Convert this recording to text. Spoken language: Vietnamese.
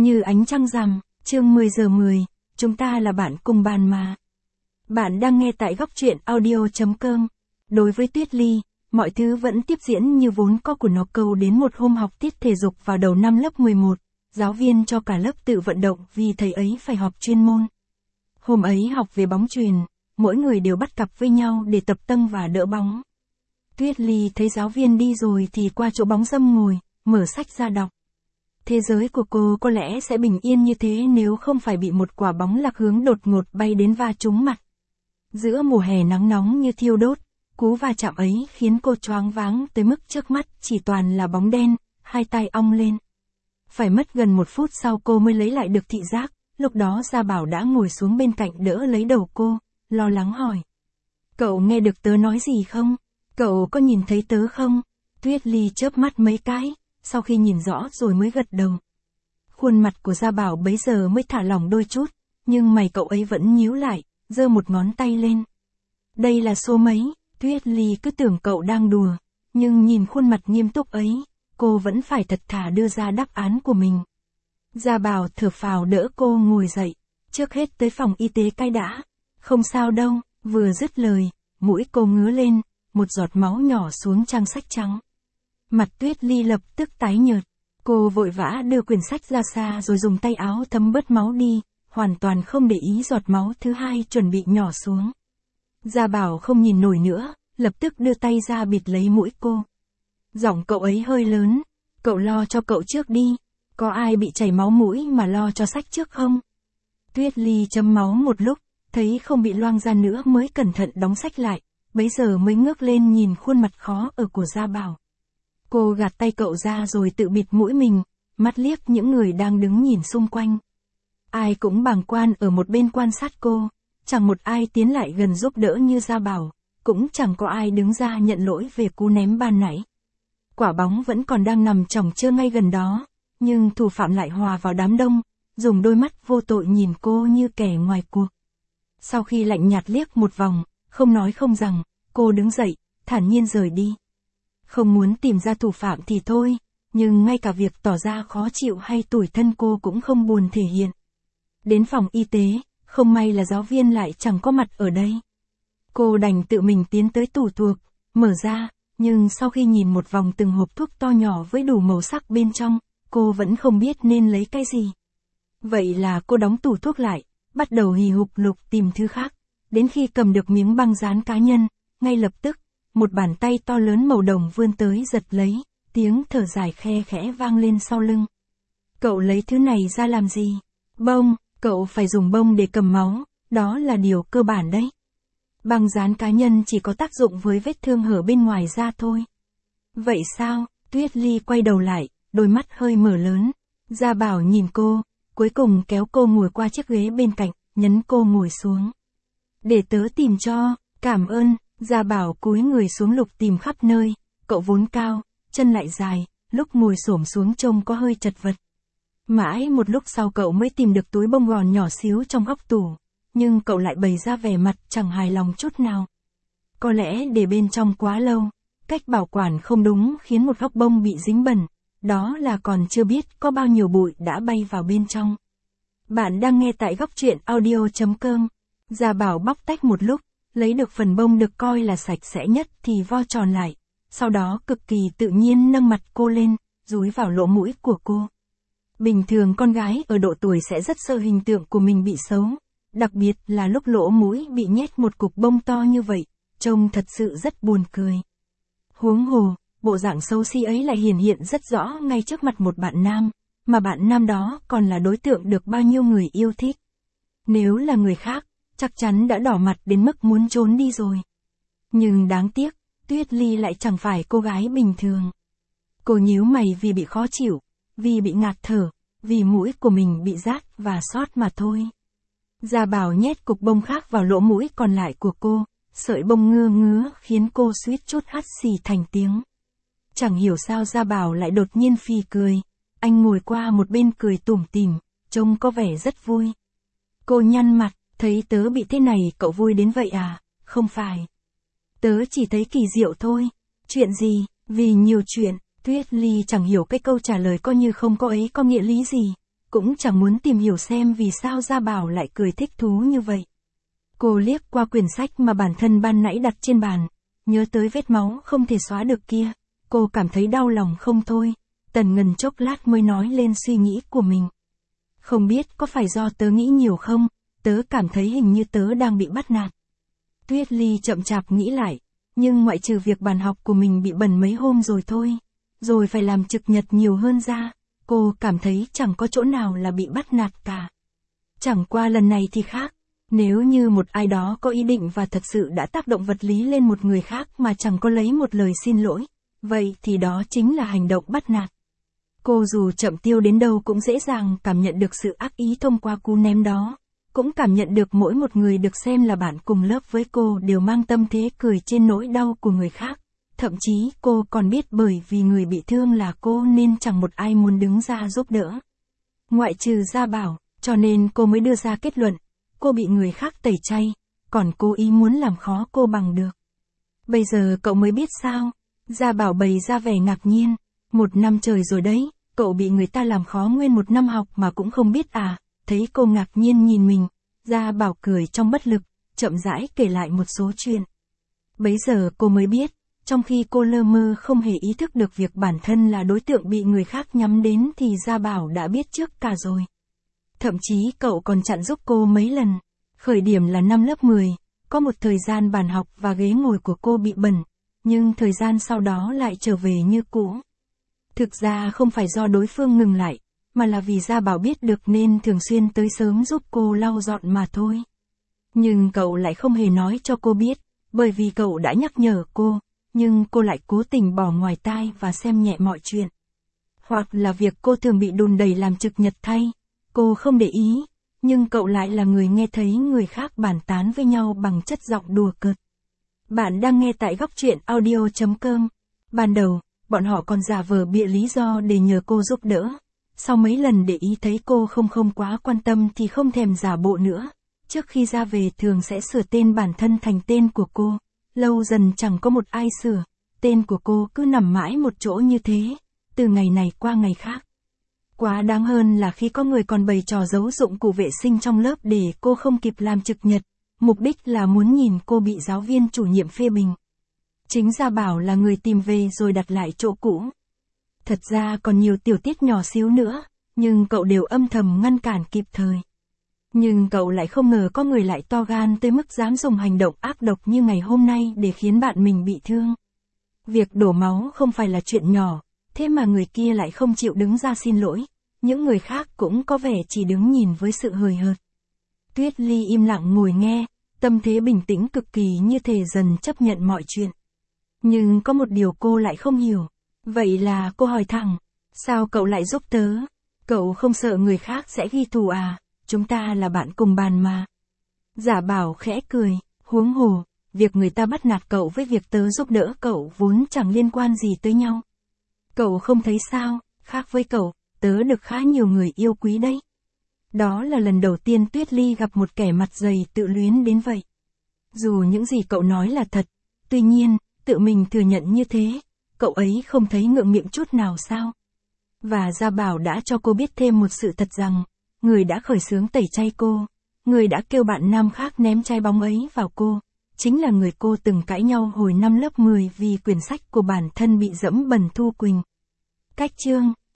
Như ánh trăng rằm, chương 10 giờ 10, chúng ta là bạn cùng bàn mà. Bạn đang nghe tại góc truyện audio.com. Đối với Tuyết Ly, mọi thứ vẫn tiếp diễn như vốn có của nó. Câu đến một hôm học tiết thể dục vào đầu năm lớp 11, giáo viên cho cả lớp tự vận động vì thầy ấy phải họp chuyên môn. Hôm ấy học về bóng chuyền, mỗi người đều bắt cặp với nhau để tập tâng và đỡ bóng. Tuyết Ly thấy giáo viên đi rồi thì qua chỗ bóng râm ngồi, mở sách ra đọc. Thế giới của cô có lẽ sẽ bình yên như thế nếu không phải bị một quả bóng lạc hướng đột ngột bay đến va trúng mặt. Giữa mùa hè nắng nóng như thiêu đốt, cú va chạm ấy khiến cô choáng váng tới mức trước mắt chỉ toàn là bóng đen, hai tay ong lên. Phải mất gần 1 phút sau cô mới lấy lại được thị giác, lúc đó Gia Bảo đã ngồi xuống bên cạnh đỡ lấy đầu cô, lo lắng hỏi. Cậu nghe được tớ nói gì không? Cậu có nhìn thấy tớ không? Tuyết Ly chớp mắt mấy cái, sau khi nhìn rõ rồi mới gật đầu. Khuôn mặt của Gia Bảo bấy giờ mới thả lỏng đôi chút, nhưng mày cậu ấy vẫn nhíu lại, giơ một ngón tay lên. Đây là số mấy? Tuyết Ly cứ tưởng cậu đang đùa, nhưng nhìn khuôn mặt nghiêm túc ấy, cô vẫn phải thật thà đưa ra đáp án của mình. Gia Bảo thở phào đỡ cô ngồi dậy, trước hết tới phòng y tế cái đã. Không sao đâu, vừa dứt lời, mũi cô ngứa lên, một giọt máu nhỏ xuống trang sách trắng. Mặt Tuyết Ly lập tức tái nhợt, cô vội vã đưa quyển sách ra xa rồi dùng tay áo thấm bớt máu đi, hoàn toàn không để ý giọt máu thứ hai chuẩn bị nhỏ xuống. Gia Bảo không nhìn nổi nữa, lập tức đưa tay ra bịt lấy mũi cô. Giọng cậu ấy hơi lớn, cậu lo cho cậu trước đi, có ai bị chảy máu mũi mà lo cho sách trước không? Tuyết Ly chấm máu một lúc, thấy không bị loang ra nữa mới cẩn thận đóng sách lại, bấy giờ mới ngước lên nhìn khuôn mặt khó ở của Gia Bảo. Cô gạt tay cậu ra rồi tự bịt mũi mình, mắt liếc những người đang đứng nhìn xung quanh. Ai cũng bàng quan ở một bên quan sát cô, chẳng một ai tiến lại gần giúp đỡ như Gia Bảo, cũng chẳng có ai đứng ra nhận lỗi về cú ném ban nãy. Quả bóng vẫn còn đang nằm chỏng chơ ngay gần đó, nhưng thủ phạm lại hòa vào đám đông, dùng đôi mắt vô tội nhìn cô như kẻ ngoài cuộc. Sau khi lạnh nhạt liếc một vòng, không nói không rằng, cô đứng dậy, thản nhiên rời đi. Không muốn tìm ra thủ phạm thì thôi, nhưng ngay cả việc tỏ ra khó chịu hay tủi thân cô cũng không buồn thể hiện. Đến phòng y tế, không may là giáo viên lại chẳng có mặt ở đây. Cô đành tự mình tiến tới tủ thuốc, mở ra, nhưng sau khi nhìn một vòng từng hộp thuốc to nhỏ với đủ màu sắc bên trong, cô vẫn không biết nên lấy cái gì. Vậy là cô đóng tủ thuốc lại, bắt đầu hì hục lục tìm thứ khác, đến khi cầm được miếng băng dán cá nhân, ngay lập tức, một bàn tay to lớn màu đồng vươn tới giật lấy, tiếng thở dài khe khẽ vang lên sau lưng. Cậu lấy thứ này ra làm gì? Bông, cậu phải dùng bông để cầm máu, đó là điều cơ bản đấy. Băng dán cá nhân chỉ có tác dụng với vết thương hở bên ngoài da thôi. Vậy sao? Tuyết Ly quay đầu lại, đôi mắt hơi mở lớn. Gia Bảo nhìn cô, cuối cùng kéo cô ngồi qua chiếc ghế bên cạnh, nhấn cô ngồi xuống. Để tớ tìm cho, cảm ơn. Gia Bảo cúi người xuống lục tìm khắp nơi, cậu vốn cao, chân lại dài, lúc ngồi xổm xuống trông có hơi chật vật. Mãi một lúc sau cậu mới tìm được túi bông gòn nhỏ xíu trong góc tủ, nhưng cậu lại bày ra vẻ mặt chẳng hài lòng chút nào. Có lẽ để bên trong quá lâu, cách bảo quản không đúng khiến một góc bông bị dính bẩn, đó là còn chưa biết có bao nhiêu bụi đã bay vào bên trong. Bạn đang nghe tại góc truyện audio.com. Gia Bảo bóc tách một lúc, lấy được phần bông được coi là sạch sẽ nhất thì vo tròn lại, sau đó cực kỳ tự nhiên nâng mặt cô lên, dúi vào lỗ mũi của cô. Bình thường con gái ở độ tuổi sẽ rất sợ hình tượng của mình bị xấu, đặc biệt là lúc lỗ mũi bị nhét một cục bông to như vậy, trông thật sự rất buồn cười. Huống hồ, bộ dạng xấu xí ấy lại hiển hiện rất rõ ngay trước mặt một bạn nam, mà bạn nam đó còn là đối tượng được bao nhiêu người yêu thích. Nếu là người khác, chắc chắn đã đỏ mặt đến mức muốn trốn đi rồi. Nhưng đáng tiếc, Tuyết Ly lại chẳng phải cô gái bình thường. Cô nhíu mày vì bị khó chịu, vì bị ngạt thở, vì mũi của mình bị rát và sót mà thôi. Gia Bảo nhét cục bông khác vào lỗ mũi còn lại của cô, sợi bông ngứa ngứa khiến cô suýt chút hắt xì thành tiếng. Chẳng hiểu sao Gia Bảo lại đột nhiên phì cười, anh ngồi qua một bên cười tủm tỉm, trông có vẻ rất vui. Cô nhăn mặt, thấy tớ bị thế này cậu vui đến vậy à? Không phải. Tớ chỉ thấy kỳ diệu thôi. Chuyện gì? Vì nhiều chuyện, Tuyết Ly chẳng hiểu cái câu trả lời coi như không có ấy có nghĩa lý gì. cũng chẳng muốn tìm hiểu xem vì sao Gia Bảo lại cười thích thú như vậy. Cô liếc qua quyển sách mà bản thân ban nãy đặt trên bàn, nhớ tới vết máu không thể xóa được kia, cô cảm thấy đau lòng không thôi, Tần Ngần chốc lát mới nói lên suy nghĩ của mình. Không biết có phải do tớ nghĩ nhiều không, tớ cảm thấy hình như tớ đang bị bắt nạt. Tuyết Ly chậm chạp nghĩ lại, nhưng ngoại trừ việc bàn học của mình bị bẩn mấy hôm rồi thôi, rồi phải làm trực nhật nhiều hơn ra, cô cảm thấy chẳng có chỗ nào là bị bắt nạt cả. Chẳng qua lần này thì khác, nếu như một ai đó có ý định và thật sự đã tác động vật lý lên một người khác mà chẳng có lấy một lời xin lỗi, vậy thì đó chính là hành động bắt nạt. Cô dù chậm tiêu đến đâu cũng dễ dàng cảm nhận được sự ác ý thông qua cú ném đó, cũng cảm nhận được mỗi một người được xem là bạn cùng lớp với cô đều mang tâm thế cười trên nỗi đau của người khác. Thậm chí cô còn biết bởi vì người bị thương là cô nên chẳng một ai muốn đứng ra giúp đỡ. Ngoại trừ Gia Bảo, cho nên cô mới đưa ra kết luận, cô bị người khác tẩy chay, còn cô ý muốn làm khó cô bằng được. Bây giờ cậu mới biết sao? Gia Bảo bày ra vẻ ngạc nhiên, 1 năm trời rồi đấy, cậu bị người ta làm khó nguyên 1 năm học mà cũng không biết à? Thấy cô ngạc nhiên nhìn mình, Gia Bảo cười trong bất lực, chậm rãi kể lại một số chuyện. Bấy giờ cô mới biết, trong khi cô lơ mơ không hề ý thức được việc bản thân là đối tượng bị người khác nhắm đến thì Gia Bảo đã biết trước cả rồi. Thậm chí cậu còn chặn giúp cô mấy lần. Khởi điểm là năm lớp 10, có một thời gian bàn học và ghế ngồi của cô bị bẩn, nhưng thời gian sau đó lại trở về như cũ. Thực ra không phải do đối phương ngừng lại, mà là vì Gia Bảo biết được nên thường xuyên tới sớm giúp cô lau dọn mà thôi. Nhưng cậu lại không hề nói cho cô biết, bởi vì cậu đã nhắc nhở cô, nhưng cô lại cố tình bỏ ngoài tai và xem nhẹ mọi chuyện. Hoặc là việc cô thường bị đùn đẩy làm trực nhật thay, cô không để ý, nhưng cậu lại là người nghe thấy người khác bàn tán với nhau bằng chất giọng đùa cợt. Bạn đang nghe tại Góc Truyện Audio.com. Ban đầu, bọn họ còn giả vờ bịa lý do để nhờ cô giúp đỡ. Sau mấy lần để ý thấy cô không quá quan tâm thì không thèm giả bộ nữa. Trước khi ra về thường sẽ sửa tên bản thân thành tên của cô. Lâu dần chẳng có một ai sửa, tên của cô cứ nằm mãi một chỗ như thế, từ ngày này qua ngày khác. Quá đáng hơn là khi có người còn bày trò giấu dụng cụ vệ sinh trong lớp để cô không kịp làm trực nhật, mục đích là muốn nhìn cô bị giáo viên chủ nhiệm phê bình. Chính Gia Bảo là người tìm về rồi đặt lại chỗ cũ. Thật ra còn nhiều tiểu tiết nhỏ xíu nữa, nhưng cậu đều âm thầm ngăn cản kịp thời. Nhưng cậu lại không ngờ có người lại to gan tới mức dám dùng hành động ác độc như ngày hôm nay để khiến bạn mình bị thương. Việc đổ máu không phải là chuyện nhỏ, thế mà người kia lại không chịu đứng ra xin lỗi. Những người khác cũng có vẻ chỉ đứng nhìn với sự hời hợt. Tuyết Ly im lặng ngồi nghe, tâm thế bình tĩnh cực kỳ như thể dần chấp nhận mọi chuyện. Nhưng có một điều cô lại không hiểu. Vậy là cô hỏi thẳng, sao cậu lại giúp tớ? Cậu không sợ người khác sẽ ghi thù à? Chúng ta là bạn cùng bàn mà. Gia Bảo khẽ cười, huống hồ, việc người ta bắt nạt cậu với việc tớ giúp đỡ cậu vốn chẳng liên quan gì tới nhau. Cậu không thấy sao, khác với cậu, tớ được khá nhiều người yêu quý đấy. Đó là lần đầu tiên Tuyết Ly gặp một kẻ mặt dày tự luyến đến vậy. Dù những gì cậu nói là thật, tuy nhiên, tự mình thừa nhận như thế, cậu ấy không thấy ngượng miệng chút nào sao? Và Gia Bảo đã cho cô biết thêm một sự thật rằng, người đã khởi xướng tẩy chay cô, người đã kêu bạn nam khác ném chai bóng ấy vào cô, chính là người cô từng cãi nhau hồi năm lớp 10 vì quyển sách của bản thân bị dẫm bẩn Thu Quỳnh. Cách chương